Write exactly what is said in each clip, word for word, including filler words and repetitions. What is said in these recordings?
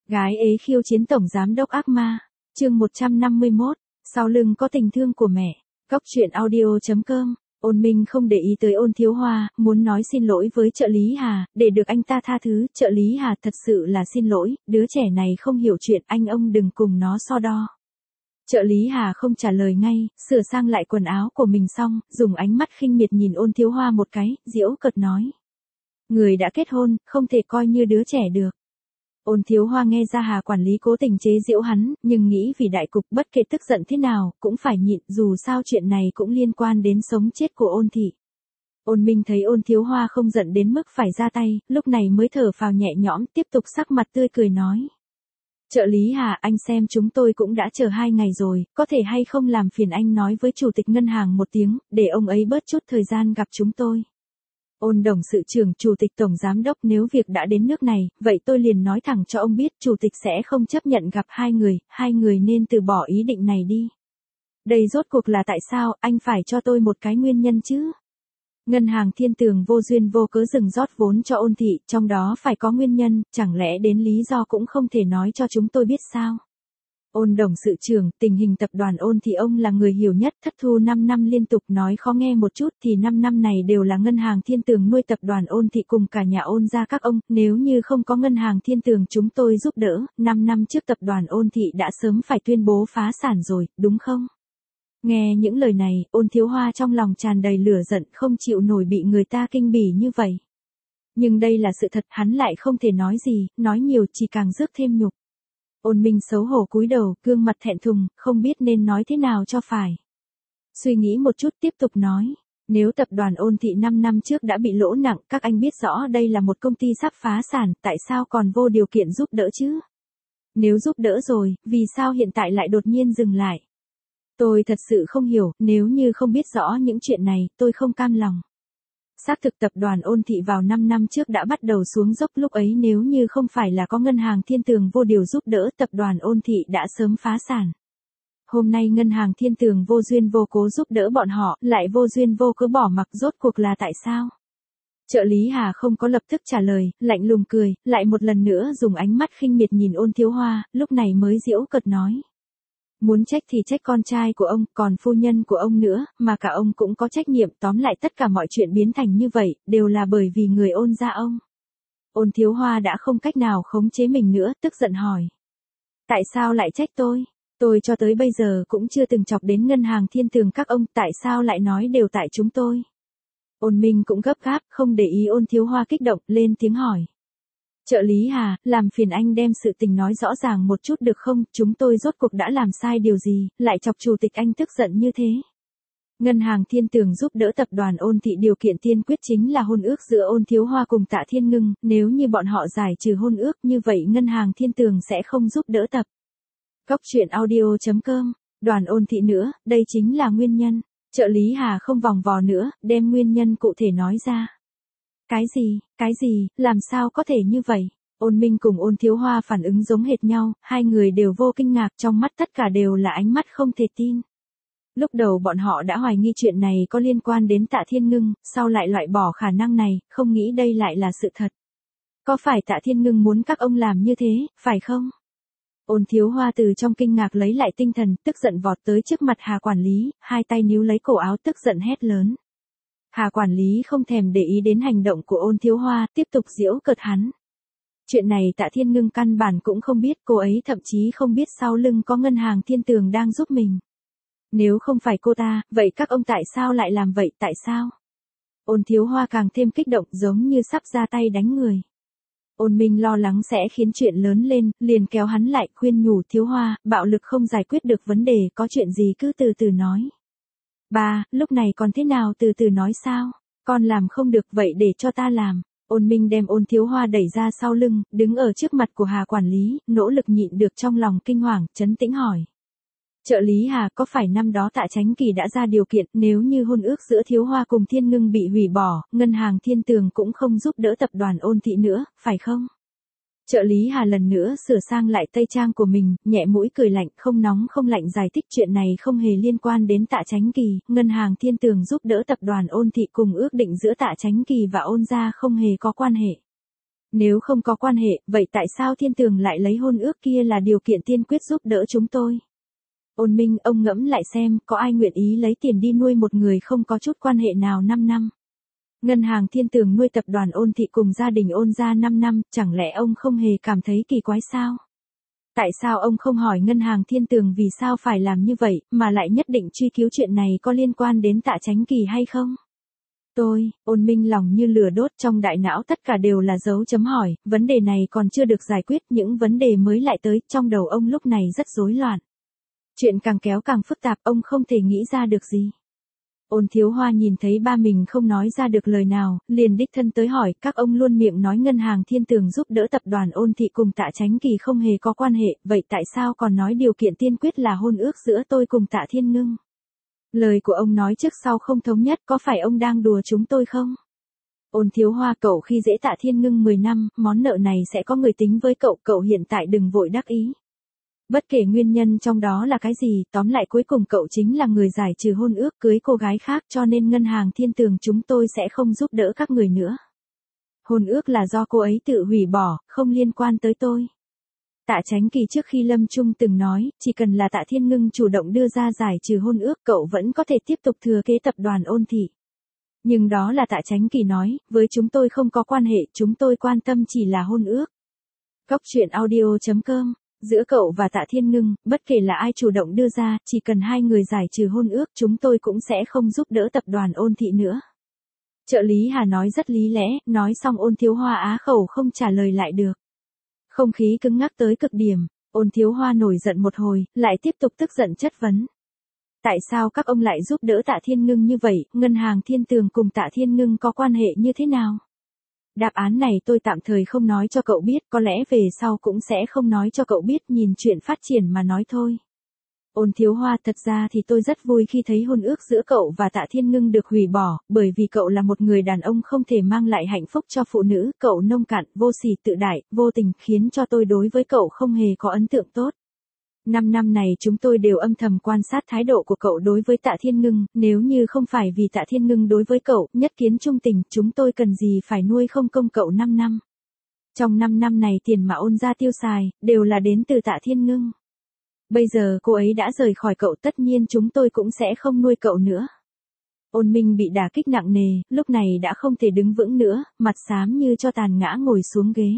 Gái ế khiêu chiến tổng giám đốc ác ma. Chương một trăm năm mươi mốt. Sau lưng có tình thương của mẹ. Góc truyện audio chấm com. Ôn Minh không để ý tới Ôn Thiếu Hoa, muốn nói xin lỗi với trợ lý Hà, để được anh ta tha thứ. Trợ lý Hà thật sự là xin lỗi, đứa trẻ này không hiểu chuyện, anh ông đừng cùng nó so đo. Trợ lý Hà không trả lời ngay, sửa sang lại quần áo của mình xong, dùng ánh mắt khinh miệt nhìn Ôn Thiếu Hoa một cái, giễu cợt nói. Người đã kết hôn, không thể coi như đứa trẻ được. Ôn Thiếu Hoa nghe ra Hà quản lý cố tình chế giễu hắn, nhưng nghĩ vì đại cục bất kể tức giận thế nào, cũng phải nhịn, dù sao chuyện này cũng liên quan đến sống chết của Ôn thị. Ôn Minh thấy Ôn Thiếu Hoa không giận đến mức phải ra tay, lúc này mới thở phào nhẹ nhõm, tiếp tục sắc mặt tươi cười nói. Trợ lý Hà, anh xem chúng tôi cũng đã chờ hai ngày rồi, có thể hay không làm phiền anh nói với chủ tịch ngân hàng một tiếng, để ông ấy bớt chút thời gian gặp chúng tôi. Ôn Đồng sự trưởng, chủ tịch tổng giám đốc, nếu việc đã đến nước này, vậy tôi liền nói thẳng cho ông biết, chủ tịch sẽ không chấp nhận gặp hai người, hai người nên từ bỏ ý định này đi. Đây rốt cuộc là tại sao, anh phải cho tôi một cái nguyên nhân chứ? Ngân hàng Thiên Tường vô duyên vô cớ dừng rót vốn cho Ôn thị, trong đó phải có nguyên nhân, chẳng lẽ đến lý do cũng không thể nói cho chúng tôi biết sao? Ôn Đồng sự trưởng, tình hình tập đoàn Ôn thì ông là người hiểu nhất, thất thu năm năm liên tục, nói khó nghe một chút thì năm năm này đều là ngân hàng Thiên Tường nuôi tập đoàn Ôn thị cùng cả nhà Ôn gia các ông, nếu như không có ngân hàng Thiên Tường chúng tôi giúp đỡ, năm năm trước tập đoàn Ôn thị đã sớm phải tuyên bố phá sản rồi, đúng không? Nghe những lời này, Ôn Thiếu Hoa trong lòng tràn đầy lửa giận, không chịu nổi bị người ta kinh bỉ như vậy. Nhưng đây là sự thật, hắn lại không thể nói gì, nói nhiều chỉ càng rước thêm nhục. Ôn Minh xấu hổ cúi đầu, gương mặt thẹn thùng, không biết nên nói thế nào cho phải. Suy nghĩ một chút tiếp tục nói, nếu tập đoàn Ôn thị năm năm trước đã bị lỗ nặng, các anh biết rõ đây là một công ty sắp phá sản, tại sao còn vô điều kiện giúp đỡ chứ? Nếu giúp đỡ rồi, vì sao hiện tại lại đột nhiên dừng lại? Tôi thật sự không hiểu, nếu như không biết rõ những chuyện này, tôi không cam lòng. Xác thực tập đoàn Ôn thị vào năm năm trước đã bắt đầu xuống dốc, lúc ấy nếu như không phải là có ngân hàng Thiên Tường vô điều giúp đỡ, tập đoàn Ôn thị đã sớm phá sản. Hôm nay ngân hàng Thiên Tường vô duyên vô cố giúp đỡ bọn họ, lại vô duyên vô cớ bỏ mặc, rốt cuộc là tại sao? Trợ lý Hà không có lập tức trả lời, lạnh lùng cười, lại một lần nữa dùng ánh mắt khinh miệt nhìn Ôn Thiếu Hoa, lúc này mới giễu cợt nói. Muốn trách thì trách con trai của ông, còn phu nhân của ông nữa, mà cả ông cũng có trách nhiệm, tóm lại tất cả mọi chuyện biến thành như vậy, đều là bởi vì người Ôn gia ông. Ôn Thiếu Hoa đã không cách nào khống chế mình nữa, tức giận hỏi. Tại sao lại trách tôi? Tôi cho tới bây giờ cũng chưa từng chọc đến ngân hàng Thiên Tường các ông, tại sao lại nói đều tại chúng tôi? Ôn Minh cũng gấp gáp, không để ý Ôn Thiếu Hoa kích động, lên tiếng hỏi. Trợ lý Hà, làm phiền anh đem sự tình nói rõ ràng một chút được không, chúng tôi rốt cuộc đã làm sai điều gì, lại chọc chủ tịch anh tức giận như thế. Ngân hàng Thiên Tường giúp đỡ tập đoàn Ôn thị, điều kiện tiên quyết chính là hôn ước giữa Ôn Thiếu Hoa cùng Tạ Thiên Ngưng, nếu như bọn họ giải trừ hôn ước như vậy ngân hàng Thiên Tường sẽ không giúp đỡ tập. Góc truyện audio chấm com, đoàn Ôn thị nữa, đây chính là nguyên nhân. Trợ lý Hà không vòng vò nữa, đem nguyên nhân cụ thể nói ra. Cái gì, cái gì, làm sao có thể như vậy? Ôn Minh cùng Ôn Thiếu Hoa phản ứng giống hệt nhau, hai người đều vô kinh ngạc, trong mắt tất cả đều là ánh mắt không thể tin. Lúc đầu bọn họ đã hoài nghi chuyện này có liên quan đến Tạ Thiên Ngưng, sau lại loại bỏ khả năng này, không nghĩ đây lại là sự thật. Có phải Tạ Thiên Ngưng muốn các ông làm như thế, phải không? Ôn Thiếu Hoa từ trong kinh ngạc lấy lại tinh thần, tức giận vọt tới trước mặt Hà quản lý, hai tay níu lấy cổ áo tức giận hét lớn. Hà quản lý không thèm để ý đến hành động của Ôn Thiếu Hoa, tiếp tục giễu cợt hắn. Chuyện này Tạ Thiên Ngưng căn bản cũng không biết, cô ấy thậm chí không biết sau lưng có ngân hàng Thiên Tường đang giúp mình. Nếu không phải cô ta, vậy các ông tại sao lại làm vậy, tại sao? Ôn Thiếu Hoa càng thêm kích động, giống như sắp ra tay đánh người. Ôn Minh lo lắng sẽ khiến chuyện lớn lên, liền kéo hắn lại, khuyên nhủ Thiếu Hoa, bạo lực không giải quyết được vấn đề, có chuyện gì cứ từ từ nói. Ba, lúc này còn thế nào từ từ nói sao? Con làm không được vậy để cho ta làm. Ôn Minh đem Ôn Thiếu Hoa đẩy ra sau lưng, đứng ở trước mặt của Hà quản lý, nỗ lực nhịn được trong lòng kinh hoàng, trấn tĩnh hỏi. Trợ lý Hà, có phải năm đó Tạ Chánh Kỳ đã ra điều kiện, nếu như hôn ước giữa Thiếu Hoa cùng Thiên Ngưng bị hủy bỏ, ngân hàng Thiên Tường cũng không giúp đỡ tập đoàn Ôn thị nữa, phải không? Trợ lý Hà lần nữa sửa sang lại tây trang của mình, nhẹ mũi cười lạnh, không nóng không lạnh giải thích chuyện này không hề liên quan đến Tạ Chánh Kỳ, ngân hàng Thiên Tường giúp đỡ tập đoàn Ôn thị cùng ước định giữa Tạ Chánh Kỳ và Ôn gia không hề có quan hệ. Nếu không có quan hệ, vậy tại sao Thiên Tường lại lấy hôn ước kia là điều kiện tiên quyết giúp đỡ chúng tôi? Ôn Minh, ông ngẫm lại xem, có ai nguyện ý lấy tiền đi nuôi một người không có chút quan hệ nào năm năm? Ngân hàng Thiên Tường nuôi tập đoàn Ôn Thị cùng gia đình Ôn gia năm năm, chẳng lẽ ông không hề cảm thấy kỳ quái sao? Tại sao ông không hỏi ngân hàng Thiên Tường vì sao phải làm như vậy, mà lại nhất định truy cứu chuyện này có liên quan đến Tạ Chánh Kỳ hay không? Tôi, Ôn Minh lòng như lửa đốt, trong đại não tất cả đều là dấu chấm hỏi, vấn đề này còn chưa được giải quyết, những vấn đề mới lại tới, trong đầu ông lúc này rất rối loạn. Chuyện càng kéo càng phức tạp, ông không thể nghĩ ra được gì. Ôn Thiếu Hoa nhìn thấy ba mình không nói ra được lời nào, liền đích thân tới hỏi, các ông luôn miệng nói ngân hàng Thiên Tường giúp đỡ tập đoàn Ôn Thị cùng Tạ Chánh Kỳ không hề có quan hệ, vậy tại sao còn nói điều kiện tiên quyết là hôn ước giữa tôi cùng Tạ Thiên Ngưng? Lời của ông nói trước sau không thống nhất, có phải ông đang đùa chúng tôi không? Ôn Thiếu Hoa, cậu khi dễ Tạ Thiên Ngưng mười năm, món nợ này sẽ có người tính với cậu, cậu hiện tại đừng vội đắc ý. Bất kể nguyên nhân trong đó là cái gì, tóm lại cuối cùng cậu chính là người giải trừ hôn ước cưới cô gái khác, cho nên ngân hàng Thiên Tường chúng tôi sẽ không giúp đỡ các người nữa. Hôn ước là do cô ấy tự hủy bỏ, không liên quan tới tôi. Tạ Chánh Kỳ trước khi lâm chung từng nói, chỉ cần là Tạ Thiên Ngưng chủ động đưa ra giải trừ hôn ước, cậu vẫn có thể tiếp tục thừa kế tập đoàn Ôn Thị. Nhưng đó là Tạ Chánh Kỳ nói, với chúng tôi không có quan hệ, chúng tôi quan tâm chỉ là hôn ước. Góc truyện audio chấm com. Giữa cậu và Tạ Thiên Ngưng, bất kể là ai chủ động đưa ra, chỉ cần hai người giải trừ hôn ước, chúng tôi cũng sẽ không giúp đỡ tập đoàn Ôn Thị nữa. Trợ lý Hà nói rất lý lẽ, nói xong Ôn Thiếu Hoa á khẩu không trả lời lại được. Không khí cứng ngắc tới cực điểm, Ôn Thiếu Hoa nổi giận một hồi, lại tiếp tục tức giận chất vấn. Tại sao các ông lại giúp đỡ Tạ Thiên Ngưng như vậy, ngân hàng Thiên Tường cùng Tạ Thiên Ngưng có quan hệ như thế nào? Đáp án này tôi tạm thời không nói cho cậu biết, có lẽ về sau cũng sẽ không nói cho cậu biết, nhìn chuyện phát triển mà nói thôi. Ôn Thiếu Hoa, thật ra thì tôi rất vui khi thấy hôn ước giữa cậu và Tạ Thiên Ngưng được hủy bỏ, bởi vì cậu là một người đàn ông không thể mang lại hạnh phúc cho phụ nữ, cậu nông cạn, vô sỉ tự đại, vô tình, khiến cho tôi đối với cậu không hề có ấn tượng tốt. Năm năm này chúng tôi đều âm thầm quan sát thái độ của cậu đối với Tạ Thiên Ngưng, nếu như không phải vì Tạ Thiên Ngưng đối với cậu, nhất kiến trung tình, chúng tôi cần gì phải nuôi không công cậu năm năm. Trong năm năm này tiền mà Ôn gia tiêu xài, đều là đến từ Tạ Thiên Ngưng. Bây giờ cô ấy đã rời khỏi cậu, tất nhiên chúng tôi cũng sẽ không nuôi cậu nữa. Ôn Minh bị đả kích nặng nề, lúc này đã không thể đứng vững nữa, mặt xám như cho tàn ngã ngồi xuống ghế.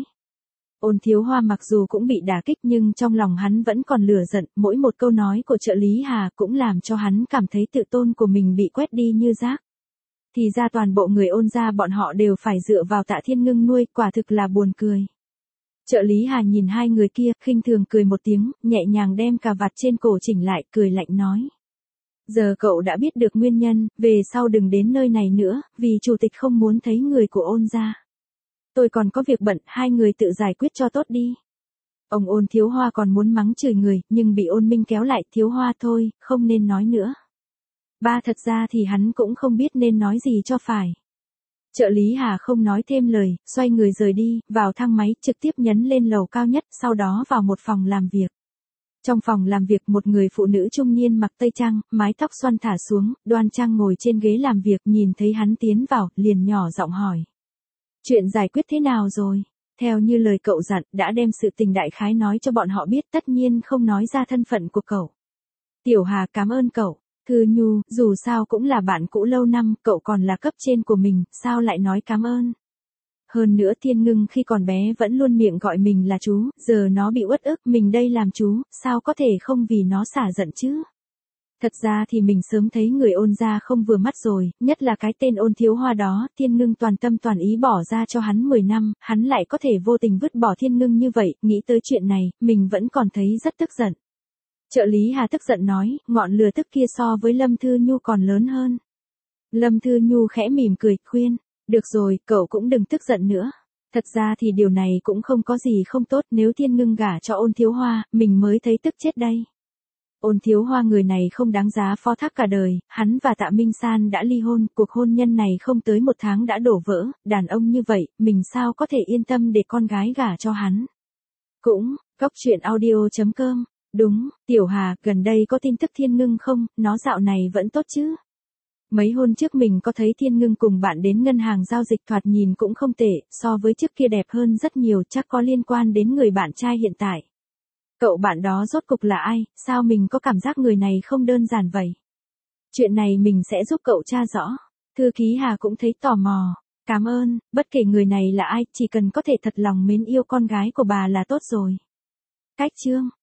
Ôn Thiếu Hoa mặc dù cũng bị đả kích nhưng trong lòng hắn vẫn còn lửa giận, mỗi một câu nói của trợ lý Hà cũng làm cho hắn cảm thấy tự tôn của mình bị quét đi như rác. Thì ra toàn bộ người Ôn gia bọn họ đều phải dựa vào Tạ Thiên Ngưng nuôi, quả thực là buồn cười. Trợ lý Hà nhìn hai người kia, khinh thường cười một tiếng, nhẹ nhàng đem cà vạt trên cổ chỉnh lại, cười lạnh nói. Giờ cậu đã biết được nguyên nhân, về sau đừng đến nơi này nữa, vì chủ tịch không muốn thấy người của Ôn gia. Tôi còn có việc bận, hai người tự giải quyết cho tốt đi. Ông Ôn Thiếu Hoa còn muốn mắng chửi người, nhưng bị Ôn Minh kéo lại, Thiếu Hoa thôi, không nên nói nữa. Ba thật ra thì hắn cũng không biết nên nói gì cho phải. Trợ lý Hà không nói thêm lời, xoay người rời đi, vào thang máy, trực tiếp nhấn lên lầu cao nhất, sau đó vào một phòng làm việc. Trong phòng làm việc một người phụ nữ trung niên mặc tây trang, mái tóc xoăn thả xuống, đoan trang ngồi trên ghế làm việc, nhìn thấy hắn tiến vào, liền nhỏ giọng hỏi. Chuyện giải quyết thế nào rồi? Theo như lời cậu dặn, đã đem sự tình đại khái nói cho bọn họ biết, tất nhiên không nói ra thân phận của cậu. Tiểu Hà, cảm ơn cậu. Thư Nhu, dù sao cũng là bạn cũ lâu năm, cậu còn là cấp trên của mình, sao lại nói cảm ơn? Hơn nữa Thiên Ngưng khi còn bé vẫn luôn miệng gọi mình là chú, giờ nó bị uất ức, mình đây làm chú, sao có thể không vì nó xả giận chứ? Thật ra thì mình sớm thấy người Ôn gia không vừa mắt rồi, nhất là cái tên Ôn Thiếu Hoa đó, Thiên Ngưng toàn tâm toàn ý bỏ ra cho hắn mười năm, hắn lại có thể vô tình vứt bỏ Thiên Ngưng như vậy, nghĩ tới chuyện này, mình vẫn còn thấy rất tức giận. Trợ lý Hà tức giận nói, ngọn lửa tức kia so với Lâm Thư Nhu còn lớn hơn. Lâm Thư Nhu khẽ mỉm cười, khuyên, được rồi, cậu cũng đừng tức giận nữa. Thật ra thì điều này cũng không có gì không tốt, nếu Thiên Ngưng gả cho Ôn Thiếu Hoa, mình mới thấy tức chết đây. Ôn Thiếu Hoa người này không đáng giá phó thác cả đời, hắn và Tạ Minh San đã ly hôn, cuộc hôn nhân này không tới một tháng đã đổ vỡ, đàn ông như vậy, mình sao có thể yên tâm để con gái gả cho hắn. Cũng, góc truyện audio chấm com. Đúng, Tiểu Hà, gần đây có tin tức Thiên Ngưng không, nó dạo này vẫn tốt chứ? Mấy hôm trước mình có thấy Thiên Ngưng cùng bạn đến ngân hàng giao dịch thoạt nhìn cũng không tệ, so với trước kia đẹp hơn rất nhiều, chắc có liên quan đến người bạn trai hiện tại. Cậu bạn đó rốt cục là ai, sao mình có cảm giác người này không đơn giản vậy? Chuyện này mình sẽ giúp cậu tra rõ. Thư ký Hà cũng thấy tò mò. Cảm ơn, bất kể người này là ai, chỉ cần có thể thật lòng mến yêu con gái của bà là tốt rồi. Cách chương